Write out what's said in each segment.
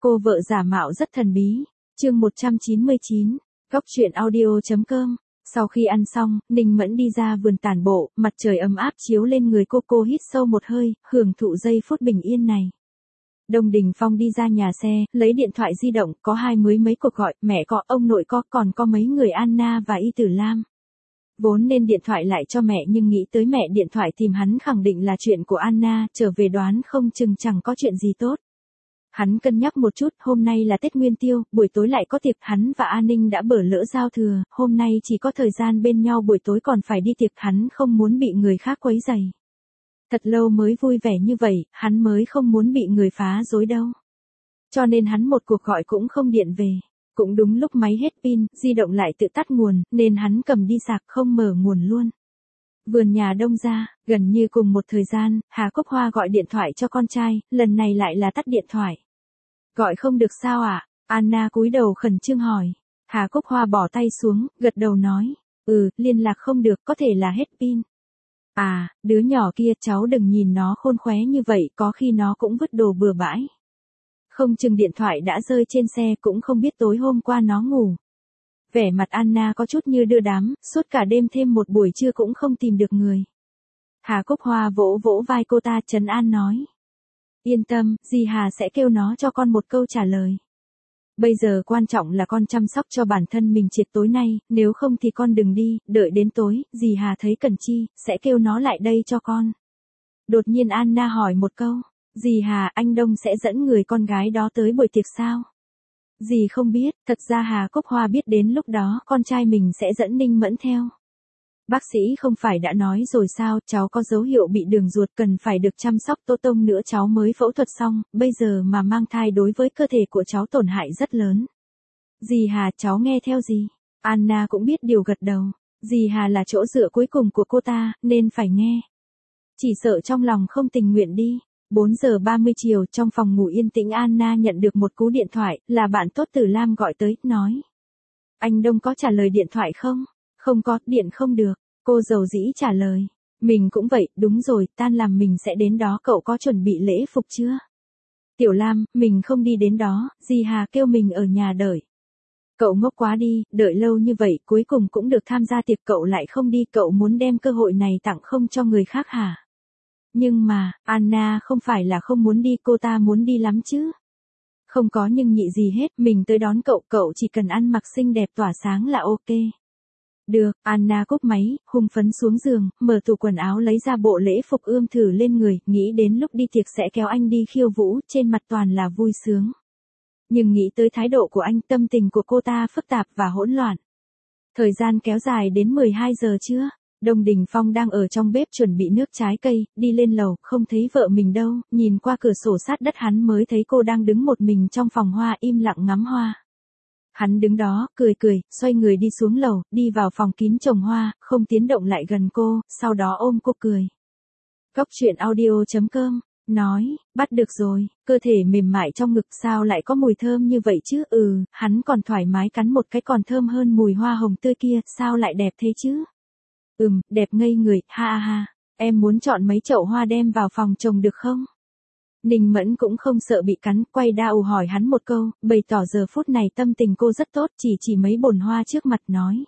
Cô vợ giả mạo rất thần bí. Chương 199. Góc truyện audio.com. Sau khi ăn xong, Ninh Mẫn đi ra vườn tản bộ, mặt trời ấm áp chiếu lên người cô hít sâu một hơi, hưởng thụ giây phút bình yên này. Đông Đình Phong đi ra nhà xe, lấy điện thoại di động, có mấy cuộc gọi, mẹ có, ông nội có, còn có mấy người Anna và Y Tử Lam. Vốn nên điện thoại lại cho mẹ nhưng nghĩ tới mẹ điện thoại tìm hắn khẳng định là chuyện của Anna, trở về đoán không chừng chẳng có chuyện gì tốt. Hắn cân nhắc một chút, hôm nay là Tết Nguyên Tiêu, buổi tối lại có tiệc, hắn và An Ninh đã bỡ lỡ giao thừa, hôm nay chỉ có thời gian bên nhau, buổi tối còn phải đi tiệc, hắn không muốn bị người khác quấy rầy. Thật lâu mới vui vẻ như vậy, hắn mới không muốn bị người phá rối đâu. Cho nên hắn một cuộc gọi cũng không điện về. Cũng đúng lúc máy hết pin, di động lại tự tắt nguồn, nên hắn cầm đi sạc không mở nguồn luôn. Vườn nhà Đông ra, gần như cùng một thời gian, Hà Cúc Hoa gọi điện thoại cho con trai, lần này lại là tắt điện thoại. Gọi không được sao ạ? Anna cúi đầu khẩn trương hỏi. Hà Cúc Hoa bỏ tay xuống, gật đầu nói. Liên lạc không được, có thể là hết pin. À, đứa nhỏ kia, cháu đừng nhìn nó khôn khóe như vậy, có khi nó cũng vứt đồ bừa bãi. Không chừng điện thoại đã rơi trên xe, cũng không biết tối hôm qua nó ngủ. Vẻ mặt Anna có chút như đưa đám, suốt cả đêm thêm một buổi trưa cũng không tìm được người. Hà Cúc Hoa vỗ vỗ vai cô ta, trấn an nói. Yên tâm, dì Hà sẽ kêu nó cho con một câu trả lời. Bây giờ quan trọng là con chăm sóc cho bản thân mình triệt tối nay, nếu không thì con đừng đi, đợi đến tối, dì Hà thấy cần chi, sẽ kêu nó lại đây cho con. Đột nhiên Anna hỏi một câu. Dì Hà, anh Đông sẽ dẫn người con gái đó tới buổi tiệc sao? Dì không biết, thật ra Hà Cúc Hoa biết đến lúc đó con trai mình sẽ dẫn Ninh Mẫn theo. Bác sĩ không phải đã nói rồi sao, cháu có dấu hiệu bị đường ruột, cần phải được chăm sóc, Tô Tông nữa cháu mới phẫu thuật xong, bây giờ mà mang thai đối với cơ thể của cháu tổn hại rất lớn. Dì Hà, cháu nghe theo gì? Anna cũng biết điều gật đầu. Dì Hà là chỗ dựa cuối cùng của cô ta, nên phải nghe. Chỉ sợ trong lòng không tình nguyện đi. 4 giờ 30 chiều, trong phòng ngủ yên tĩnh, Anna nhận được một cú điện thoại, là bạn tốt Tử Lam gọi tới, nói. Anh Đông có trả lời điện thoại không? Không có, điện không được. Cô dầu dĩ trả lời. Mình cũng vậy, đúng rồi, tan làm mình sẽ đến đó, cậu có chuẩn bị lễ phục chưa? Tiểu Lam, mình không đi đến đó, dì Hà kêu mình ở nhà đợi. Cậu ngốc quá đi, đợi lâu như vậy, cuối cùng cũng được tham gia tiệc, cậu lại không đi, cậu muốn đem cơ hội này tặng không cho người khác hả? Nhưng mà, Anna không phải là không muốn đi, cô ta muốn đi lắm chứ. Không có nhưng nhị gì hết, mình tới đón cậu, cậu chỉ cần ăn mặc xinh đẹp tỏa sáng là ok. Được, Anna cúp máy, hùng phấn xuống giường, mở tủ quần áo lấy ra bộ lễ phục ươm thử lên người, nghĩ đến lúc đi tiệc sẽ kéo anh đi khiêu vũ, trên mặt toàn là vui sướng. Nhưng nghĩ tới thái độ của anh, tâm tình của cô ta phức tạp và hỗn loạn. Thời gian kéo dài đến 12 giờ trưa. Đông Đình Phong đang ở trong bếp chuẩn bị nước trái cây, đi lên lầu, không thấy vợ mình đâu, nhìn qua cửa sổ sát đất hắn mới thấy cô đang đứng một mình trong phòng hoa, im lặng ngắm hoa. Hắn đứng đó, cười, xoay người đi xuống lầu, đi vào phòng kín trồng hoa, không tiến động lại gần cô, sau đó ôm cô cười. Góc truyện audio.com, nói, bắt được rồi, cơ thể mềm mại trong ngực, sao lại có mùi thơm như vậy chứ? Hắn còn thoải mái cắn một cái còn thơm hơn mùi hoa hồng tươi kia, sao lại đẹp thế chứ? Đẹp ngây người, ha, em muốn chọn mấy chậu hoa đem vào phòng trồng được không? Ninh Mẫn cũng không sợ bị cắn, quay đao hỏi hắn một câu, bày tỏ giờ phút này tâm tình cô rất tốt, chỉ mấy bồn hoa trước mặt nói.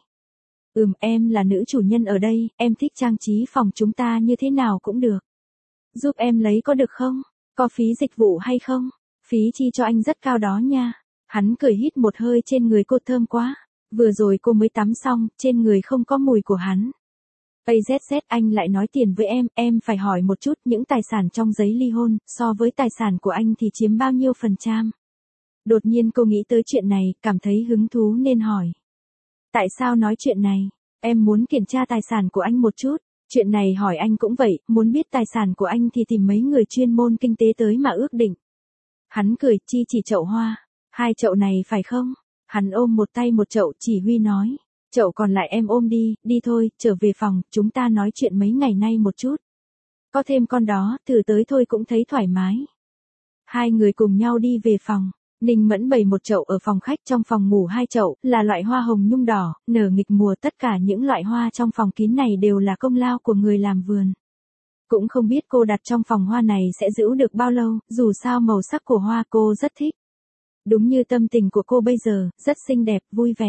Em là nữ chủ nhân ở đây, em thích trang trí phòng chúng ta như thế nào cũng được. Giúp em lấy có được không? Có phí dịch vụ hay không? Phí chi cho anh rất cao đó nha. Hắn cười hít một hơi, trên người cô thơm quá. Vừa rồi cô mới tắm xong, trên người không có mùi của hắn. AZZ, anh lại nói tiền với em phải hỏi một chút, những tài sản trong giấy ly hôn, so với tài sản của anh thì chiếm bao nhiêu %? Đột nhiên cô nghĩ tới chuyện này, cảm thấy hứng thú nên hỏi. Tại sao nói chuyện này? Em muốn kiểm tra tài sản của anh một chút. Chuyện này hỏi anh cũng vậy, muốn biết tài sản của anh thì tìm mấy người chuyên môn kinh tế tới mà ước định. Hắn cười, chỉ chậu hoa. 2 chậu này phải không? Hắn ôm một tay một chậu, chỉ huy nói. Chậu còn lại em ôm đi thôi, trở về phòng, chúng ta nói chuyện mấy ngày nay một chút. Có thêm con đó, thử tới thôi cũng thấy thoải mái. Hai người cùng nhau đi về phòng. Ninh Mẫn bày một chậu ở phòng khách, trong phòng ngủ 2 chậu, là loại hoa hồng nhung đỏ, nở nghịch mùa, tất cả những loại hoa trong phòng kín này đều là công lao của người làm vườn. Cũng không biết cô đặt trong phòng hoa này sẽ giữ được bao lâu, dù sao màu sắc của hoa cô rất thích. Đúng như tâm tình của cô bây giờ, rất xinh đẹp, vui vẻ.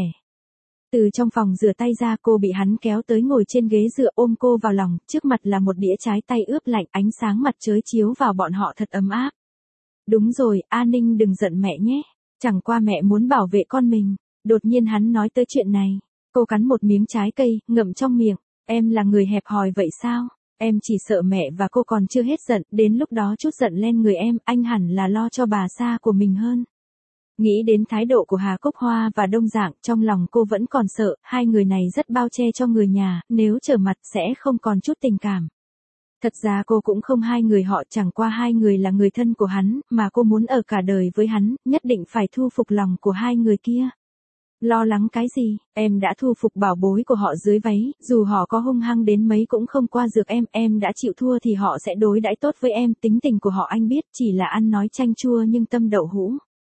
Từ trong phòng rửa tay ra cô bị hắn kéo tới ngồi trên ghế dựa ôm cô vào lòng, trước mặt là một đĩa trái tay ướp lạnh, ánh sáng mặt trời chiếu vào bọn họ thật ấm áp. Đúng rồi, A Ninh đừng giận mẹ nhé, chẳng qua mẹ muốn bảo vệ con mình. Đột nhiên hắn nói tới chuyện này, cô cắn một miếng trái cây, ngậm trong miệng, em là người hẹp hòi vậy sao? Em chỉ sợ mẹ và cô còn chưa hết giận, đến lúc đó chút giận lên người em, anh hẳn là lo cho bà xa của mình hơn. Nghĩ đến thái độ của Hà Cốc Hoa và Đông Dạng, trong lòng cô vẫn còn sợ, hai người này rất bao che cho người nhà, nếu trở mặt sẽ không còn chút tình cảm. Thật ra cô cũng không hai người họ, chẳng qua hai người là người thân của hắn, mà cô muốn ở cả đời với hắn, nhất định phải thu phục lòng của hai người kia. Lo lắng cái gì, em đã thu phục bảo bối của họ dưới váy, dù họ có hung hăng đến mấy cũng không qua dược em đã chịu thua thì họ sẽ đối đãi tốt với em, tính tình của họ anh biết, chỉ là ăn nói chanh chua nhưng tâm đậu hũ.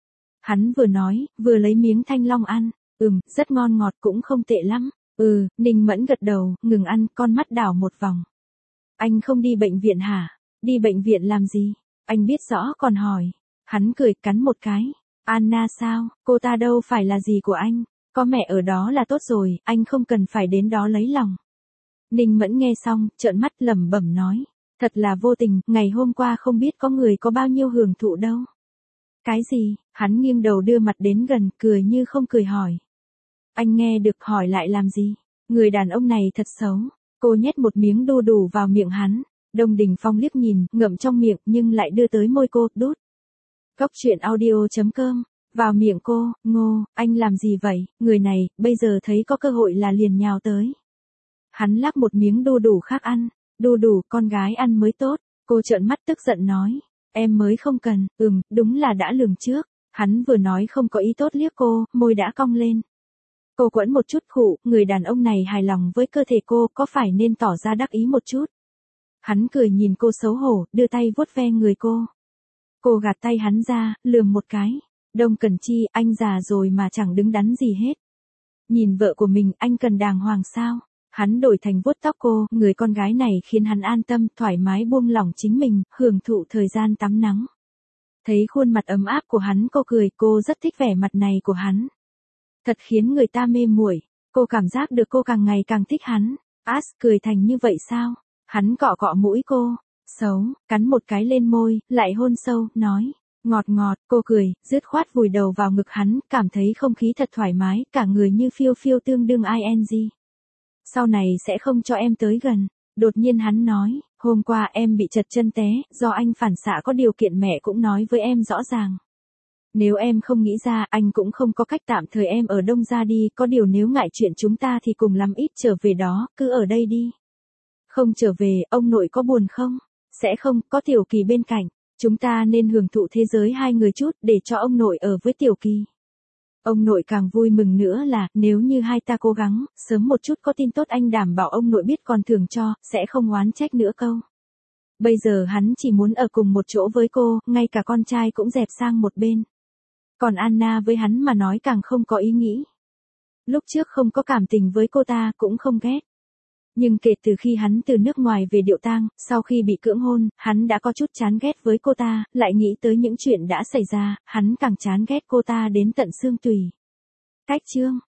Hắn vừa nói, vừa lấy miếng thanh long ăn, rất ngon ngọt cũng không tệ lắm, Ninh Mẫn gật đầu, ngừng ăn, con mắt đảo một vòng. Anh không đi bệnh viện hả? Đi bệnh viện làm gì? Anh biết rõ còn hỏi. Hắn cười cắn một cái. Anna sao, cô ta đâu phải là gì của anh, có mẹ ở đó là tốt rồi, anh không cần phải đến đó lấy lòng. Ninh Mẫn nghe xong, trợn mắt lẩm bẩm nói. Thật là vô tình, ngày hôm qua không biết có người có bao nhiêu hưởng thụ đâu. Cái gì? Hắn nghiêng đầu đưa mặt đến gần, cười như không cười hỏi. Anh nghe được hỏi lại làm gì? Người đàn ông này thật xấu. Cô nhét một miếng đu đủ vào miệng hắn. Đông Đình Phong liếc nhìn, ngậm trong miệng nhưng lại đưa tới môi cô, đút. Góc truyện audio.com, vào miệng cô, Ngô, anh làm gì vậy, người này, bây giờ thấy có cơ hội là liền nhào tới. Hắn lắc một miếng đu đủ khác ăn, đu đủ, con gái ăn mới tốt, cô trợn mắt tức giận nói, em mới không cần, đúng là đã lường trước, hắn vừa nói không có ý tốt liếc cô, môi đã cong lên. Cô quẫn một chút khụ, người đàn ông này hài lòng với cơ thể cô, có phải nên tỏ ra đắc ý một chút. Hắn cười nhìn cô xấu hổ, đưa tay vuốt ve người cô. Cô gạt tay hắn ra, lườm một cái. Đông Cẩn Chi, anh già rồi mà chẳng đứng đắn gì hết. Nhìn vợ của mình, anh cần đàng hoàng sao? Hắn đổi thành vuốt tóc cô, người con gái này khiến hắn an tâm, thoải mái buông lỏng chính mình, hưởng thụ thời gian tắm nắng. Thấy khuôn mặt ấm áp của hắn cô cười, cô rất thích vẻ mặt này của hắn. Thật khiến người ta mê muội, cô cảm giác được cô càng ngày càng thích hắn. Cười thành như vậy sao? Hắn cọ cọ mũi cô. Xấu, cắn một cái lên môi, lại hôn sâu, nói, ngọt ngọt, cô cười, dứt khoát vùi đầu vào ngực hắn, cảm thấy không khí thật thoải mái, cả người như phiêu phiêu tương đương ing. Sau này sẽ không cho em tới gần. Đột nhiên hắn nói, hôm qua em bị trật chân té, do anh phản xạ có điều kiện mẹ cũng nói với em rõ ràng. Nếu em không nghĩ ra, anh cũng không có cách, tạm thời em ở Đông ra đi, có điều nếu ngại chuyện chúng ta thì cùng lắm ít trở về đó, cứ ở đây đi. Không trở về, ông nội có buồn không? Sẽ không, có Tiểu Kỳ bên cạnh, chúng ta nên hưởng thụ thế giới hai người chút, để cho ông nội ở với Tiểu Kỳ. Ông nội càng vui mừng nữa là, nếu như hai ta cố gắng, sớm một chút có tin tốt anh đảm bảo ông nội biết còn thưởng cho, sẽ không oán trách nữa câu. Bây giờ hắn chỉ muốn ở cùng một chỗ với cô, ngay cả con trai cũng dẹp sang một bên. Còn Anna với hắn mà nói càng không có ý nghĩ. Lúc trước không có cảm tình với cô ta, cũng không ghét. Nhưng kể từ khi hắn từ nước ngoài về Điệu Tang, sau khi bị cưỡng hôn, hắn đã có chút chán ghét với cô ta, lại nghĩ tới những chuyện đã xảy ra, hắn càng chán ghét cô ta đến tận xương tủy. Cách chương